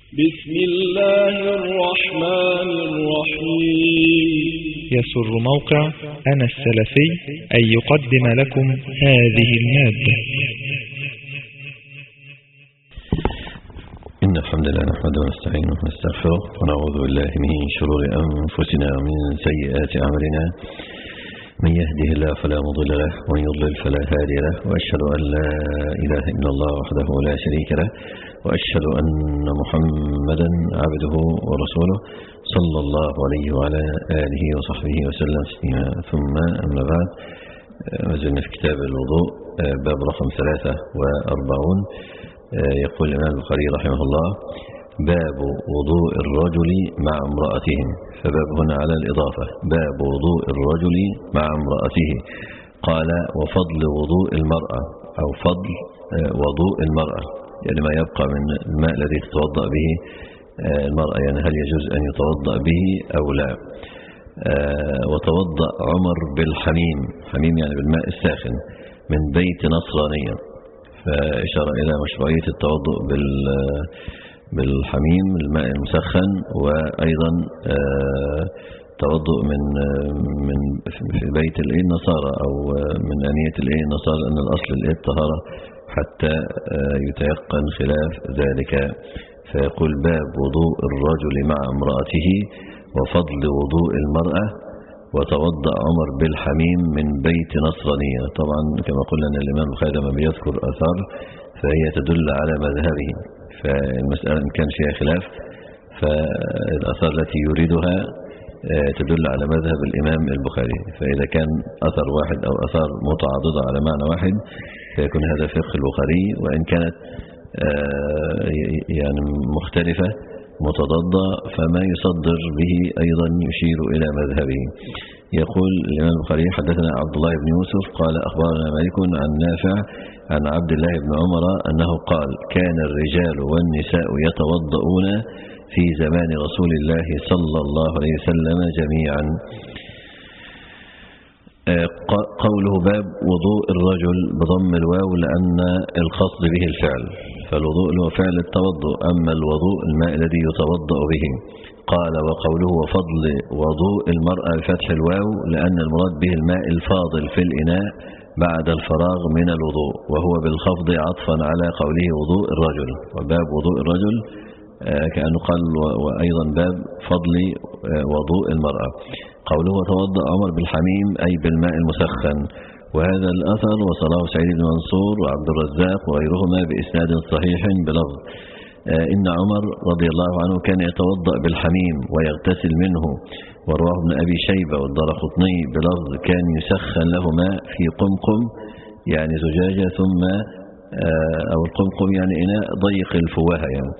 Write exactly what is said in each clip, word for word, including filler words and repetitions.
بسم الله الرحمن الرحيم. يسر موقع أنا السلفي أن يقدم لكم هذه المادة. إن الحمد لله نحمده ونستعينه ونستغفره ونعوذ بالله من شرور أنفسنا ومن سيئات أعمالنا، من يهده الله فلا مضل له ومن يضلل فلا هادي له، وأشهد أن لا إله إلا الله وحده لا شريك له، وأشهد أن محمدا عبده ورسوله صلى الله عليه وعلى آله وصحبه وسلم تسليما. ثم أما بعد، ما زلنا في كتاب الوضوء باب رقم ثلاثة وأربعون. يقول الإمام البخاري رحمه الله: باب وضوء الرجل مع امرأته. فباب هنا على الإضافة، باب وضوء الرجل مع امرأته. قال: وفضل وضوء المرأة، أو فضل وضوء المرأة، يعني ما يبقى من الماء الذي تتوضأ به المرأة، يعني هل يجوز أن يتوضأ به أو لا. وتوضأ عمر بالحميم، حميم يعني بالماء الساخن، من بيت نصرانية. فإشارة إلى مشروعية التوضؤ بالحميم الماء المسخن، وأيضا توضؤ من من في بيت النصارى أو من آنية النصارى، لأن الأصل الطهارة حتى يتيقن خلاف ذلك. فيقول: باب وضوء الرجل مع امرأته، وفضل وضوء المرأة، وتوضأ عمر بالحميم من بيت نصرانية. طبعا كما قلنا أن الإمام البخاري لما بيذكر آثار فهي تدل على مذهبه، فالمسألة إن كان فيها خلاف فالآثار التي يريدها تدل على مذهب الإمام البخاري. فإذا كان أثر واحد أو أثار متعاضدة على معنى واحد فيكون هذا فقه البخاري، وإن كانت يعني مختلفة متضادة فما يصدر به أيضا يشير إلى مذهبه. يقول الإمام البخاري: حدثنا عبد الله بن يوسف قال: أخبرنا مالك عن نافع عن عبد الله بن عمر أنه قال: كان الرجال والنساء يتوضؤون في زمان رسول الله صلى الله عليه وسلم جميعا. قوله باب وضوء الرجل بضم الواو لأن القصد به الفعل، فالوضوء هو فعل التوضؤ، أما الوضوء الماء الذي يتوضأ به. قال: وقوله وفضل وضوء المرأة بفتح الواو لأن المراد به الماء الفاضل في الإناء بعد الفراغ من الوضوء، وهو بالخفض عطفا على قوله وضوء الرجل. وباب وضوء الرجل كأنه قال وأيضا باب فضل وضوء المرأة. قوله وتوضأ عمر بالحميم أي بالماء المسخن. وهذا الأثر وصله سعيد بن منصور وعبد الرزاق وغيرهما بإسناد صحيح بلفظ: إن عمر رضي الله عنه كان يتوضأ بالحميم ويغتسل منه. ورواه ابن أبي شيبة والدارقطني بلفظ: كان يسخن له ماء في قمقم، يعني زجاجة، ثم أو القمقم يعني إناء ضيق الفوهة يعني،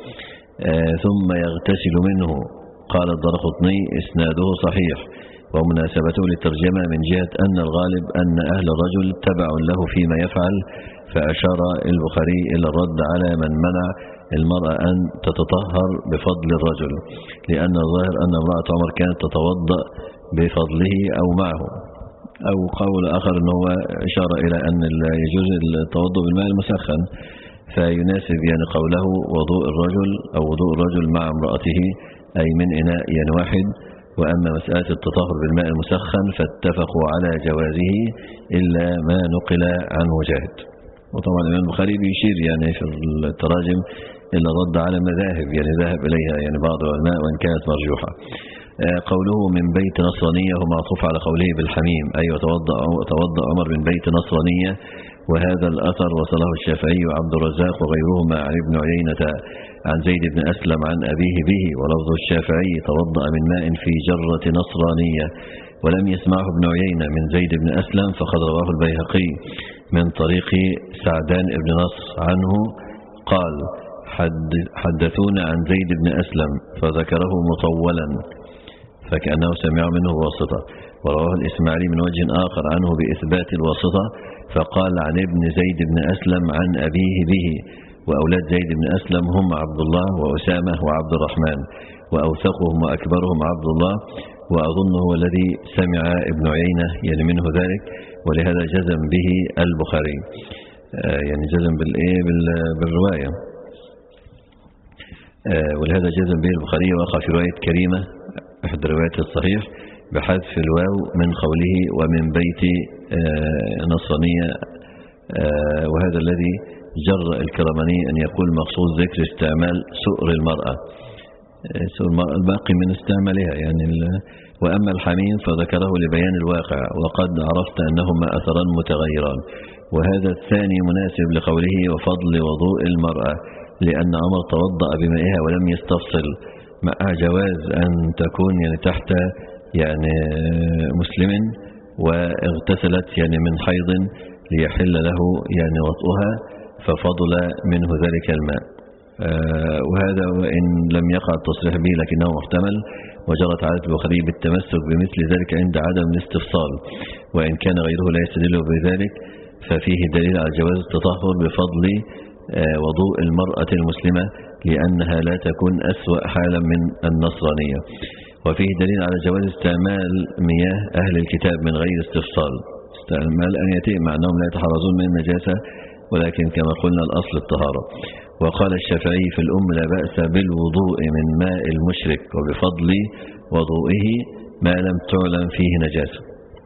ثم يغتسل منه. قال الدارقطني: إسناده صحيح، ومناسبته للترجمة من جهة أن الغالب أن أهل الرجل تبع له فيما يفعل. فأشار البخاري إلى الرد على من منع المرأة أن تتطهر بفضل الرجل، لأن الظاهر أن امرأة عمر كانت تتوضأ بفضله أو معه. أو قول آخر أنه إشارة إلى أن لا يجوز التوضؤ بالماء المسخن، فيناسب يعني قوله وضوء الرجل أو وضوء الرجل مع امرأته، أي من إناء يعني واحد. وأما مسألة التطهر بالماء المسخن فاتفقوا على جوازه إلا ما نقل عن مجاهد. وطبعا الإمام البخاري بيشير يعني في التراجم إلا رد على مذاهب يعني ذهب إليها يعني بعض العلماء وإن كانت مرجوحة. قوله من بيت نصرانية هو معطوف على قوله بالحميم، أي وتوضأ عمر من بيت نصرانية. وهذا الأثر وصله الشافعي وعبد الرزاق وغيرهما عن ابن عيينة عن زيد بن أسلم عن أبيه به، ولفظ الشافعي توضأ من ماء في جرة نصرانية. ولم يسمعه ابن عيينة من زيد بن أسلم، فقد رواه البيهقي من طريق سعدان بن نصر عنه قال: حدثونا عن زيد بن أسلم، فذكره مطولا فكأنه سمع منه واسطة. ورواه الإسماعيلي من وجه آخر عنه بإثبات الواسطة، فقال عن ابن زيد بن أسلم عن أبيه به. وأولاد زيد بن أسلم هم عبد الله وأسامة وعبد الرحمن، وأوثقهم وأكبرهم عبد الله، وأظنه هو الذي سمع ابن عيينة يعني منه ذلك، ولهذا جزم به البخاري، يعني جزم بالإيه بالرواية. ولهذا جزم به البخاري، وقع في رواية كريمة أحد روايات الصحيح بحذف الواو من قوله ومن بيت نصرانية، وهذا الذي جر الكرماني أن يقول مقصود ذكر استعمال سؤر المرأة، سؤر المرأة الباقي من استعمالها يعني. وأما الحميم فذكره لبيان الواقع، وقد عرفت أنهما أثران متغيران، وهذا الثاني مناسب لقوله وفضل وضوء المرأة، لأن عمر توضأ بمائها ولم يستفصل، مع جواز أن تكون يعني تحت يعني مسلم واغتسلت يعني من حيض ليحل له يعني وطئها ففضل منه ذلك الماء. وهذا وإن لم يقع التصريح به لكنه محتمل، وجرت عادة البخاري بالتمسك بمثل ذلك عند عدم الاستفصال، وإن كان غيره لا يستدل بذلك ففيه دليل على جواز التطهر بفضل وضوء المرأة المسلمة، لأنها لا تكون أسوأ حالا من النصرانية. وفيه دليل على جواز استعمال مياه أهل الكتاب من غير استفصال، استعمال أن يتم مع أنهم لا يتحرزون من النجاسة، ولكن كما قلنا الأصل الطهارة. وقال الشافعي في الأم لا بأس بالوضوء من ماء المشرك وبفضل وضوئه ما لم تعلم فيه نجاسة.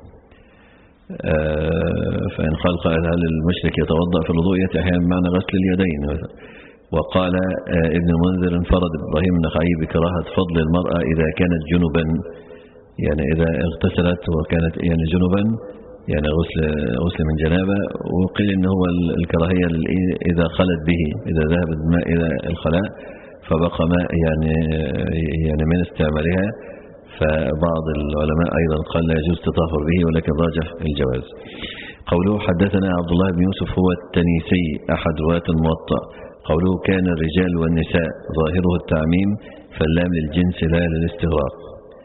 فإن قال قائل هل المشرك يتوضأ في الوضوء يأتي أحيانا بمعنى غسل اليدين. وقال ابن المنذر انفرد إبراهيم النخعي بكراهة فضل المرأة إذا كانت جنبا، يعني إذا اغتسلت وكانت يعني جنبا يعني غسل غسل من جنابة، وقيل إن هو الكراهية إذا خلت به، إذا ذهب الماء إلى الخلاء فبقى ماء يعني يعني من استعمالها، فبعض العلماء أيضا قال لا يجوز التطهر به، ولكن راجح الجواز. قوله حدثنا عبد الله بن يوسف هو التنيسي أحد رواة الموطأ. قوله كان الرجال والنساء ظاهره التعميم، فاللام للجنس لا للاستغراق.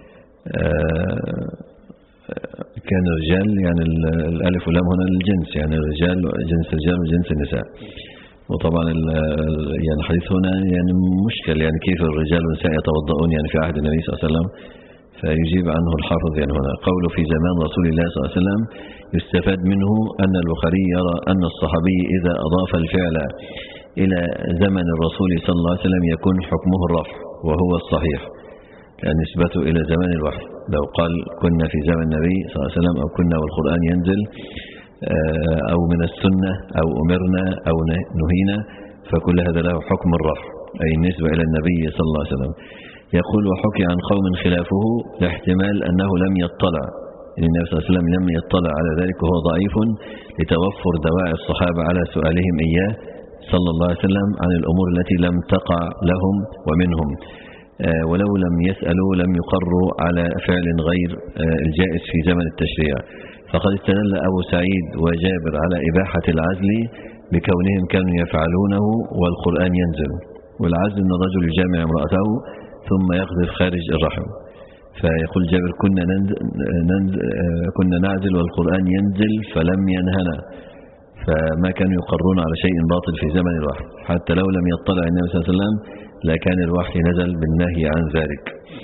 كان الرجال يعني الألف واللام هنا للجنس، يعني الرجال جنس الرجال وجنس النساء. وطبعا يعني الحديث هنا يعني مشكل، يعني كيف الرجال والنساء يتوضؤون يعني في عهد النبي صلى الله عليه وسلم، فيجيب عنه الحافظ يعني هنا. قوله في زمان رسول الله صلى الله عليه وسلم يستفاد منه أن البخاري يرى أن الصحابي إذا أضاف الفعل إلى زمن الرسول صلى الله عليه وسلم يكون حكمه الرفع، وهو الصحيح لأن نسبته إلى زمان الوحي. لو قال كنا في زمن النبي صلى الله عليه وسلم أو كنا والقرآن ينزل أو من السنة أو أمرنا أو نهينا، فكل هذا له حكم الرفع، أي النسبة إلى النبي صلى الله عليه وسلم. يقول وحكي عن قوم خلافه لاحتمال أنه لم يطلع، إن النبي صلى الله عليه وسلم لم يطلع على ذلك، وهو ضعيف لتوفر دواعي الصحابة على سؤالهم إياه صلى الله عليه وسلم عن الأمور التي لم تقع لهم ومنهم، ولو لم يسألوا لم يقروا على فعل غير الجائز في زمن التشريع. فقد استدل أبو سعيد وجابر على إباحة العزل بكونهم كانوا يفعلونه والقرآن ينزل. والعزل أن الرجل يجامع امرأته ثم يقذف خارج الرحم. فيقول جابر كنا, ننزل كنا نعزل والقرآن ينزل فلم ينهنا، فما كانوا يقرون على شيء باطل في زمن الوحي، حتى لو لم يطلع النبي صلى الله عليه وسلم لكان الوحي نزل بالنهي عن ذلك.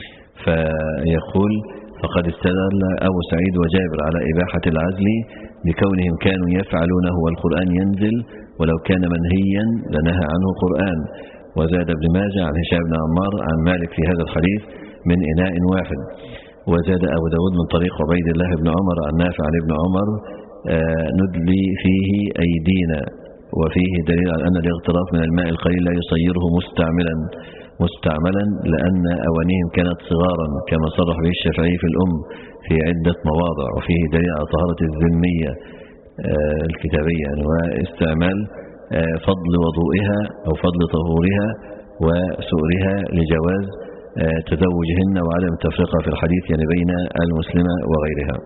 فيقول فقد استدل أبو سعيد وجابر على إباحة العزل بكونهم كانوا يفعلونه والقرآن ينزل، ولو كان منهيا لنهى عنه القرآن. وزاد ابن ماجه عن هشام بن عمار عن مالك في هذا الحديث من إناء واحد. وزاد أبو داود من طريق عبيد الله بن عمر عن نافع عن ابن عمر آه ندلي فيه أيدينا. وفيه دليل على أن الاغتراف من الماء القليل لا يصيره مستعملا مستعملا لأن أوانيهم كانت صغارا، كما صرح به الشافعي في الأم في عدة مواضع. وفيه دليل على طهارة الذمية آه الكتابية، واستعمال آه فضل وضوئها أو فضل طهورها وسؤرها لجواز آه تزوجهن وعدم التفرقة في الحديث يعني بين المسلمة وغيرها.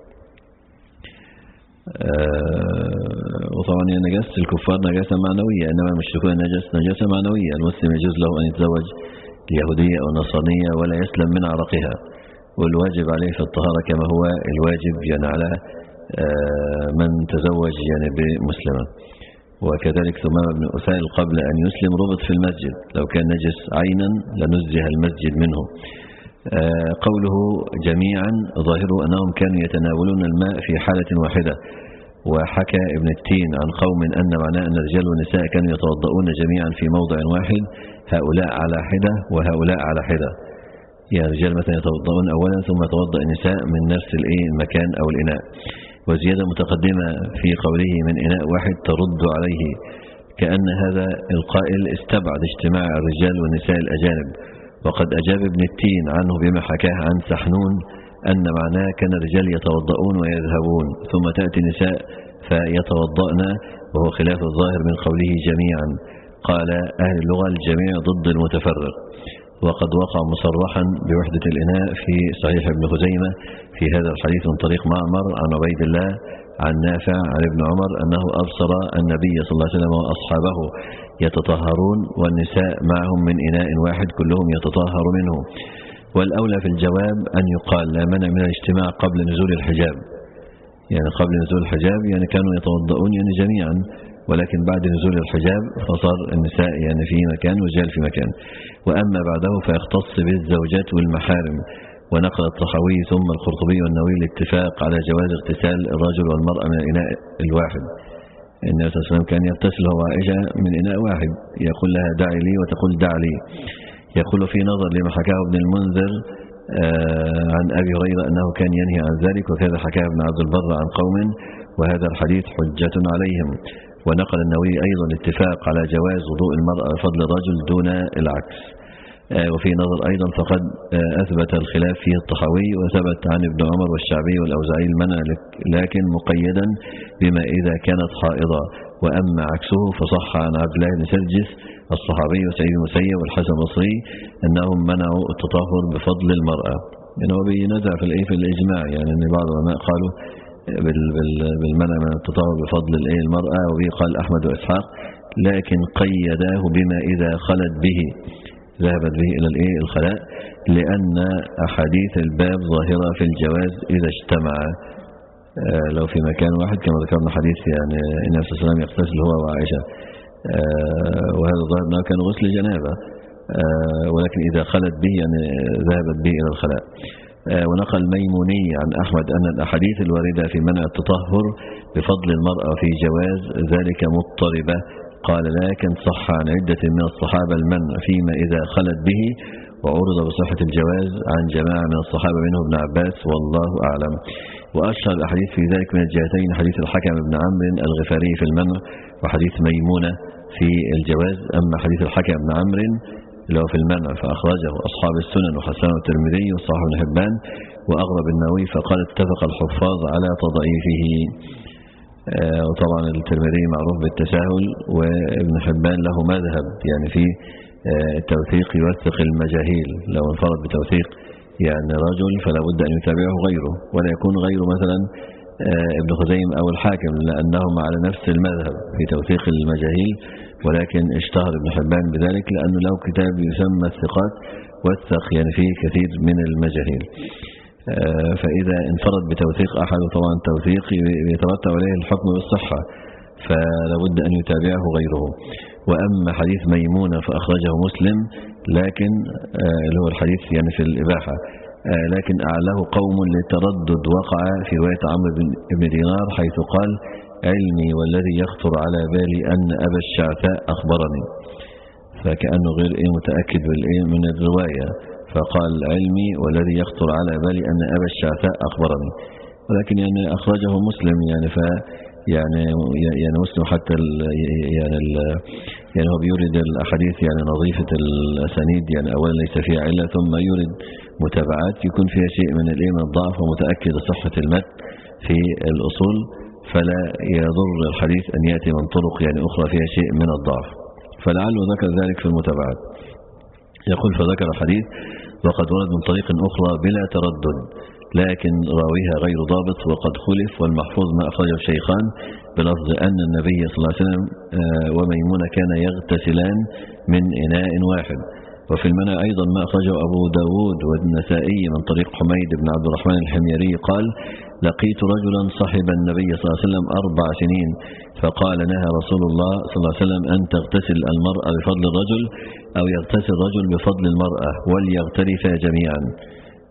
آه وطبعا نجاسة الكفار نجاسة معنوية، إنما المشركون نجاسة نجاسة معنوية. المسلم يجوز له أن يتزوج اليهودية أو النصرانية ولا يسلم من عرقها، والواجب عليه في الطهارة كما هو الواجب يعني على آه من تزوج يعني بمسلمة. وكذلك ثمامة بن أسائل قبل أن يسلم ربط في المسجد، لو كان نجس عينا لنزه المسجد منه. آه قوله جميعا ظاهره أنهم كانوا يتناولون الماء في حالة واحدة، وحكى ابن التين عن قوم أن معناه أن الرجال والنساء كانوا يتوضؤون جميعا في موضع واحد، هؤلاء على حدة وهؤلاء على حدة. يعني الرجال مثلا يتوضؤون أولا ثم يتوضأ النساء من نفس المكان أو الإناء. وزيادة متقدمة في قوله من إناء واحد ترد عليه كأن هذا القائل استبعد اجتماع الرجال والنساء الأجانب. وقد أجاب ابن التين عنه بما حكاه عن سحنون أن معناه كان الرجال يتوضؤون ويذهبون ثم تأتي النساء فيتوضأن، وهو خلاف الظاهر من قوله جميعا. قال أهل اللغة الجميع ضد المتفرق. وقد وقع مصرحا بوحدة الإناء في صحيح ابن خزيمة في هذا الحديث من طريق معمر عن عبيد الله عن نافع عن ابن عمر أنه أبصر النبي صلى الله عليه وسلم وأصحابه يتطهرون والنساء معهم من إناء واحد كلهم يتطهر منه. والأولى في الجواب أن يقال لا منع من الاجتماع قبل نزول الحجاب، يعني قبل نزول الحجاب يعني كانوا يتوضؤون يعني جميعا، ولكن بعد نزول الحجاب فصار النساء يعني في مكان والرجال في مكان. وأما بعده فيختص بالزوجات والمحارم. ونقل الطحاوي ثم القرطبي والنووي الاتفاق على جواز اغتسال الرجل والمرأة من الإناء الواحد. النبي صلى الله عليه وسلم كان يغتسل هو وعائشة من إناء واحد، يقول لها دعي لي وتقول دع لي. يقول في نظر لما حكاه ابن المنذر عن أبي هريرة أنه كان ينهي عن ذلك، وكذا حكاه ابن عبد البر عن قوم، وهذا الحديث حجة عليهم. ونقل النووي أيضا الاتفاق على جواز وضوء المرأة بفضل الرجل دون العكس. وفي نظر أيضا فقد أثبت الخلاف فيه الطحاوي، وثبت عن ابن عمر والشعبي والأوزاعي المنع لكن مقيدا بما إذا كانت حائضة. وأما عكسه فصح عن عبد الله بن سرجس الصحابي وسعيد المسيب والحسن البصري أنهم منعوا التطهر بفضل المرأة. يعني هو بينزع في الإيه في الإجماع، يعني أن بعض العلماء قالوا بالمنع من التطهر بفضل المرأة، وبه قال أحمد وإسحاق، لكن قيداه بما إذا خلت به ذهبت به إلى الإيه الخلاء، لأن أحاديث الباب ظاهرة في الجواز إذا اجتمع. آه لو في مكان واحد كما ذكرنا حديث يعني النبي صلى الله عليه وسلم يغتسل هو وعائشة، آه وهذا ظاهر أنه كان غسل جنابة، آه ولكن إذا خلت به يعني ذهبت به إلى الخلاء. آه ونقل ميموني عن أحمد أن الأحاديث الواردة في منع التطهر بفضل المرأة في جواز ذلك مضطربة. قال لكن صح عن عدة من الصحابة المنع فيما إذا خلت به، وعرض بصحة الجواز عن جماعة من الصحابة منه ابن عباس والله أعلم. وأشهر الأحاديث في ذلك من الجهتين حديث الحكم بن عمرو الغفاري في المنع، وحديث ميمونة في الجواز. أما حديث الحكم بن عمرو اللي هو في المنع فأخرجه أصحاب السنن وحسنه الترمذي وصححه ابن حبان وأغرب النووي، فقال اتفق الحفاظ على تضعيفه. آه وطبعا الترمذي معروف بالتساهل، وابن حبان له مذهب يعني في آه التوثيق يوثق المجاهيل، لو انفرد بتوثيق يعني رجل فلا بد أن يتابعه غيره، ولا يكون غيره مثلا آه ابن خزيم أو الحاكم، لأنهم على نفس المذهب في توثيق المجاهيل، ولكن اشتهر ابن حبان بذلك لأنه له كتاب يسمى الثقات وثق يعني فيه كثير من المجاهيل. فإذا انفرد بتوثيق أحد طبعا التوثيق يترتب عليه الحكم بالصحة، فلا بد أن يتابعه غيره. وأما حديث ميمونة فأخرجه مسلم، لكن اللي هو الحديث يعني في الإباحة، لكن أعلاه قوم للتردد وقع في رواية عمرو بن دينار حيث قال علمي والذي يخطر على بالي أن أبا الشعثاء أخبرني، فكأنه غير إيه متأكد بالإيه من الرواية، فقال علمي والذي يخطر على بالي أن أبا الشعثاء أخبرني، ولكن يعني أخرجه مسلم يعني ف يعني يعني مسلم حتى ال يعني ال يعني هو بيورد الأحاديث يعني نظيفة الأسانيد، يعني أولا ليس فيها علة، ثم يورد متابعات يكون فيها شيء من الإيه من الضعف، ومتأكد صحة المتن في الأصول، فلا يضر الحديث أن يأتي من طرق يعني أخرى فيها شيء من الضعف، فلعله ذكر ذلك في المتابعات. يقول فذكر حديث وقد ورد من طريق أخرى بلا تردد، لكن راويها غير ضابط وقد خلف، والمحفوظ ما أخرجه الشيخان بلفظ أن النبي صلى الله عليه وسلم وميمونة كان يغتسلان من إناء واحد. وفي المنع أيضا ما أخرجه أبو داود والنسائي من طريق حميد بن عبد الرحمن الحميري قال لقيت رجلا صحب النبي صلى الله عليه وسلم أربع سنين، فقال نهى رسول الله صلى الله عليه وسلم أن تغتسل المرأة بفضل الرجل أو يغتسل الرجل بفضل المرأة وليغترفا جميعا.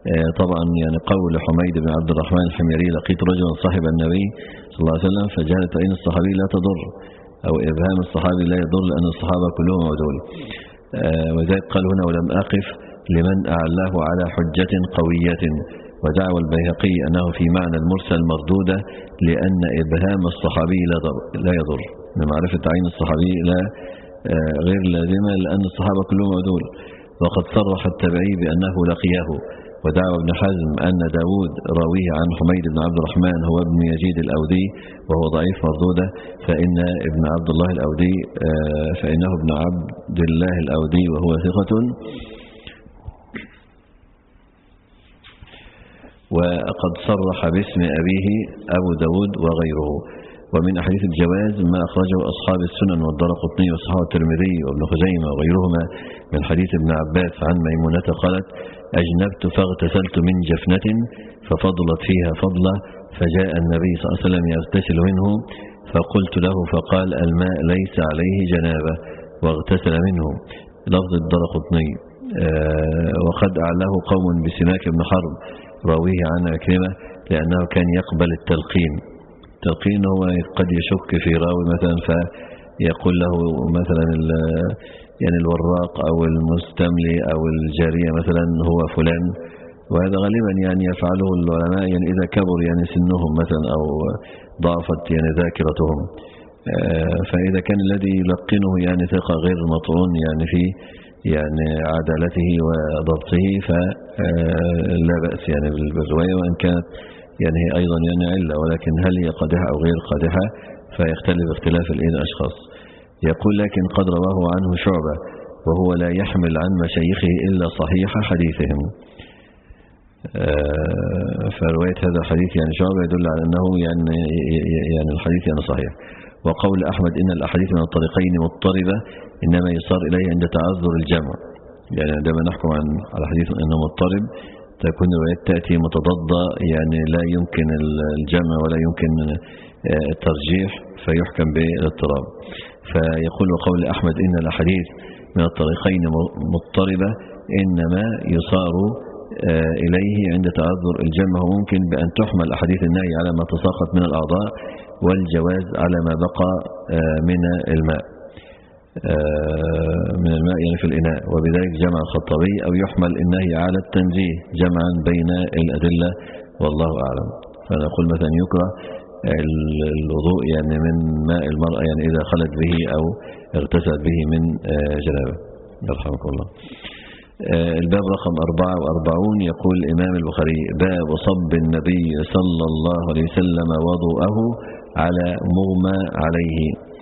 طبعا يعني قول حميد بن عبد الرحمن الحميري لقيت رجلا صاحب النبي صلى الله عليه وسلم فجهلت عين الصحابي لا تضر، أو إبهام الصحابي لا يضر لأن الصحابة كلهم عدول. وذلك قال هنا ولم أقف لمن أعلاه على حجة قوية. ودعوى البيهقي أنه في معنى المرسل مردودة لأن إبهام الصحابي لا يضر، من معرفة عين الصحابي لا غير لازمة لأن الصحابة كلهم عدول. وقد صرح التبعي بأنه لقيه. ودعوى ابن حزم أن داود راويه عن حميد بن عبد الرحمن هو ابن يزيد الأودي وهو ضعيف مردودة، فإن ابن عبد الله الأودي فإنه ابن عبد الله الأودي وهو ثقة. وقد صرح باسم أبيه أبو داود وغيره. ومن أحاديث الجواز ما أخرجه أصحاب السنن والدارقطني وصححه الترمذي وابن خزيمة وغيرهما من حديث ابن عباس عن ميمونة قالت أجنبت فاغتسلت من جفنة ففضلت فيها فضلة فجاء النبي صلى الله عليه وسلم يغتسل منه فقلت له فقال الماء ليس عليه جنابة واغتسل منه. لفظ الدارقطني. وقد أعلاه قوم بسماك بن حرب راويه عن عكرمة لأنه كان يقبل التلقين. التلقين هو قد يشك في راوي مثلا فيقول له مثلا يعني الوراق أو المستملي أو الجارية مثلا هو فلان، وهذا غالبا يعني يفعله العلماء يعني إذا كبر يعني سنهم مثلا أو ضعفت يعني ذاكرتهم. فإذا كان الذي يلقنه يعني ثقة غير مطعون يعني في يعني عدالته وضبطه فلا بأس يعني بالرواية، وإن كانت يعني هي أيضا يعني علة، ولكن هل هي قادحة أو غير قادحة فيختلف اختلاف الأشخاص. يقول لكن قد رواه عنه شعبة وهو لا يحمل عن مشايخه إلا صحيح حديثهم. فرواية هذا الحديث يعني شعبة يدل على أنه يعني يعني الحديث يعني صحيح. وقول أحمد إن الأحاديث من الطريقين مضطربة إنما يصار إليه عند تعذر الجمع، يعني عندما نحكم عن على حديث أنه مضطرب تكون الروايات تأتي متضادة يعني لا يمكن الجمع ولا يمكن الترجيح فيحكم بالاضطراب. فيقول وقول أحمد إن الأحاديث من الطريقين مضطربة إنما يصار إليه عند تعذر الجمع، وممكن بأن تحمل أحاديث النهي على ما تساقط من الأعضاء والجواز على ما بقى من الماء من الماء يعني في الإناء، وبذلك جمع الخطابي. أو يحمل النهي على التنزيه جمعا بين الأدلة والله أعلم. فنقول مثلا يكره الوضوء يعني من ماء المرأة يعني إذا خلت به أو اغتسلت به من جنابه. يرحمك الله. الباب رقم أربعة وأربعون يقول الإمام البخاري باب صب النبي صلى الله عليه وسلم وضوءه على مغمى عليه،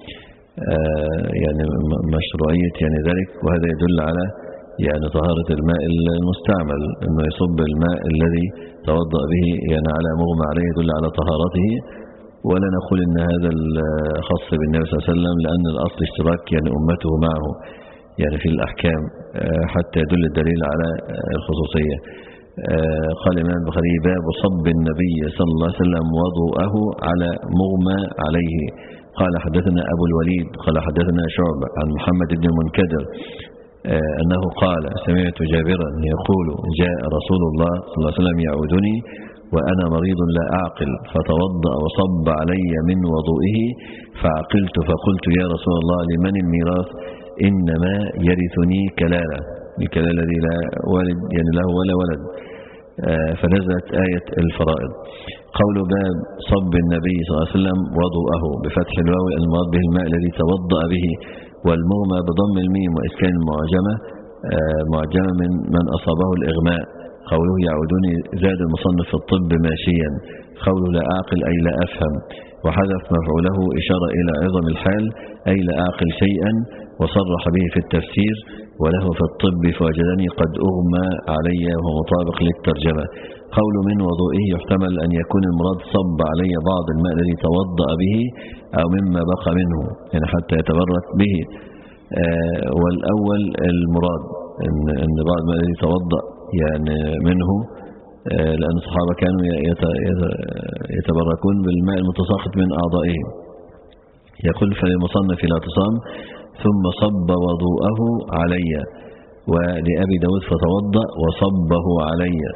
يعني مشروعية يعني ذلك. وهذا يدل على يعني طهارة الماء المستعمل، أنه يصب الماء الذي توضأ به يعني على مغمى عليه يدل على طهارته. ولا نقول إن هذا الخاص بالنبي صلى الله عليه وسلم، لأن الأصل اشتراك يعني أمته معه يعني في الأحكام حتى يدل الدليل على الخصوصية. قال الإمام البخاري باب صب النبي صلى الله عليه وسلم وضوءه على مغمى عليه. قال حدثنا أبو الوليد قال حدثنا شعبة عن محمد بن المنكدر أنه قال سمعت جابرا يقول جاء رسول الله صلى الله عليه وسلم يعودني وأنا مريض لا أعقل فتوضأ وصب علي من وضوئه فعقلت فقلت يا رسول الله لمن الميراث إنما يرثني كلالة، الكلالة الذي لا والد يعني له ولا ولد. فنزلت آية الفرائض. قول باب صب النبي صلى الله عليه وسلم وضوءه بفتح الواو المراد به الماء الذي توضأ به، والمغمى بضم الميم وإسكان المعجمة معجمة من من أصابه الإغماء. قوله يعودني زاد المصنف في الطب ماشيا، قوله لا أعقل أي لا أفهم، وحذف مفعوله إشارة إلى عظم الحال أي لا أعقل شيئا، وصرح به في التفسير وله في الطب فوجدني قد أغمى علي وهو مطابق للترجمة. قول من وضوئه يحتمل أن يكون المراد صب علي بعض الماء الذي توضأ به أو مما بقى منه يعني حتى يتبرك به. آه والأول المراد أن, أن بعض الماء الذي توضأ يعني منه آه لأن الصحابة كانوا يتبركون بالماء المتساقط من أعضائهم. يقول فللمصنف الاعتصام ثم صب وضوءه علي، ولأبي داود فتوضأ وصبه علي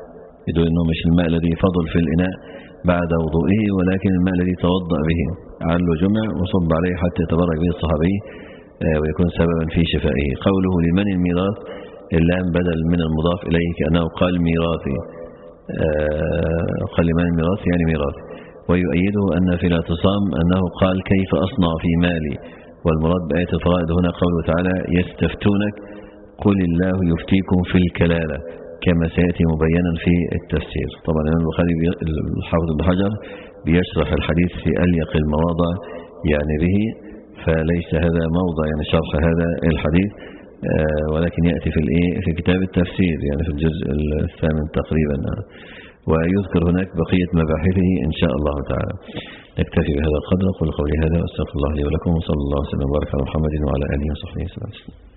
يدل أنه مش الماء الذي فضل في الإناء بعد وضوئه، ولكن الماء الذي توضأ به عل وجمع وصب عليه حتى يتبرك به الصحابي ويكون سببا في شفائه. قوله لمن الميراث، اللام بدل من المضاف إليه كأنه قال ميراثي، قال لمن الميراث يعني ميراث. ويؤيده أن في الاعتصام أنه قال كيف أصنع في مالي، والمراد بآية الفرائض هنا قوله تعالى يستفتونك قل الله يفتيكم في الكلالة كما سيأتي مبينا في التفسير. طبعا الإمام البخاري الحافظ ابن حجر بيشرح الحديث في أليق المواضع يعني به، فليس هذا موضع يعني شرح هذا الحديث، ولكن يأتي في الايه في كتاب التفسير يعني في الجزء الثامن تقريبا، ويذكر هناك بقية مباحثه إن شاء الله تعالى. نكتفي بهذا القدر. قل قولي هذا واستغفر الله لي ولكم، وصلى الله وسلم وبارك على محمد وعلى آله وصحبه وسلم.